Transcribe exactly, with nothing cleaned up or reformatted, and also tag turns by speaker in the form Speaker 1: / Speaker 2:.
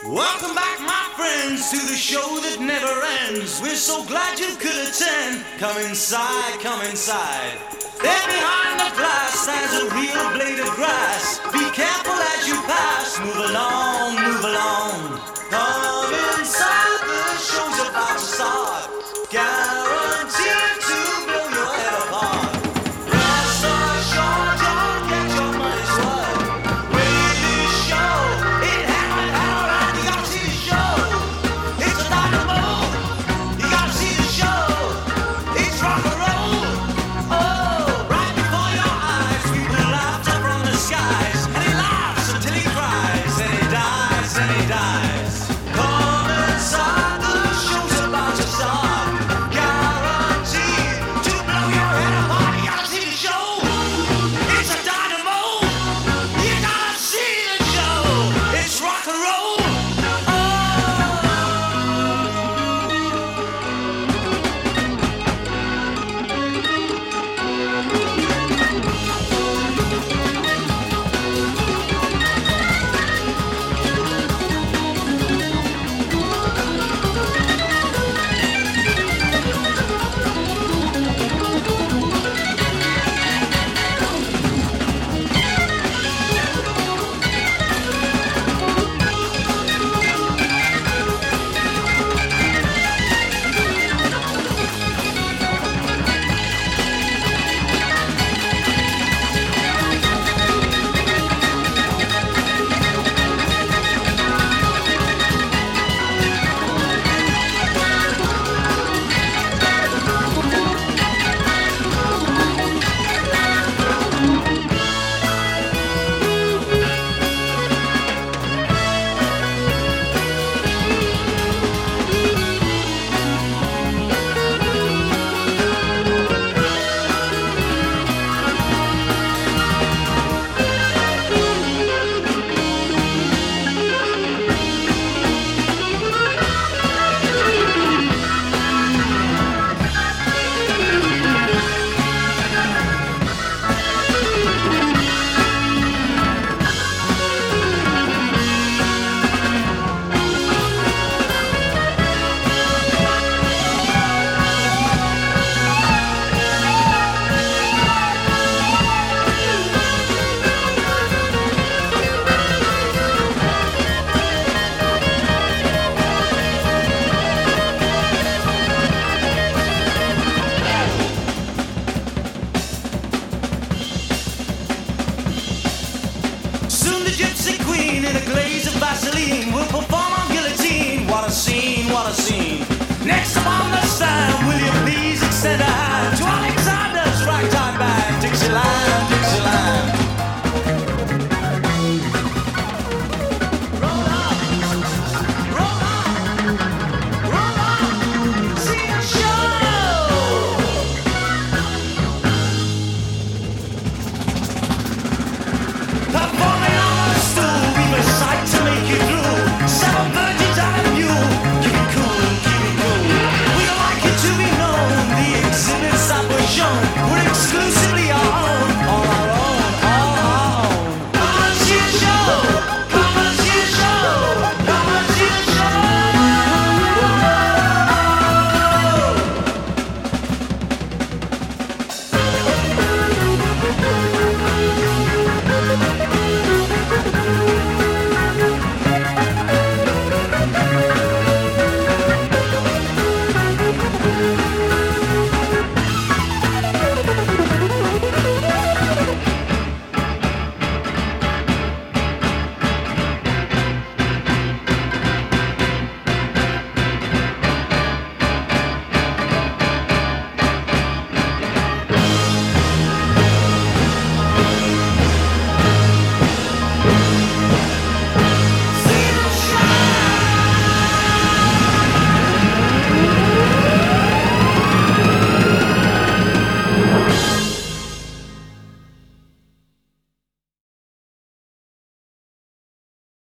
Speaker 1: Welcome back, my friends, to the show that never ends. We're so glad you could attend. Come inside, come inside. There behind the glass stands a real blade of grass. Be careful as you pass. Move along, move along. Come inside, the show's about to start. Guaranteed to blow your head apart. Rest assured, you'll get your money's worth. Really show, it happened, how right, you gotta see the show. It's a dynamo, you gotta see the show. It's rock and roll, oh, right before your eyes. People laughed up from the skies, and he laughs until he cries, and he dies, and he dies. Come inside, the show's about to start. Guaranteed to blow your head apart. You gotta see the show. It's a dynamo. You gotta see the show. It's rock and roll. Soon the gypsy queen in a glaze of Vaseline will perform on guillotine. What a scene, what a scene. Next up on the stand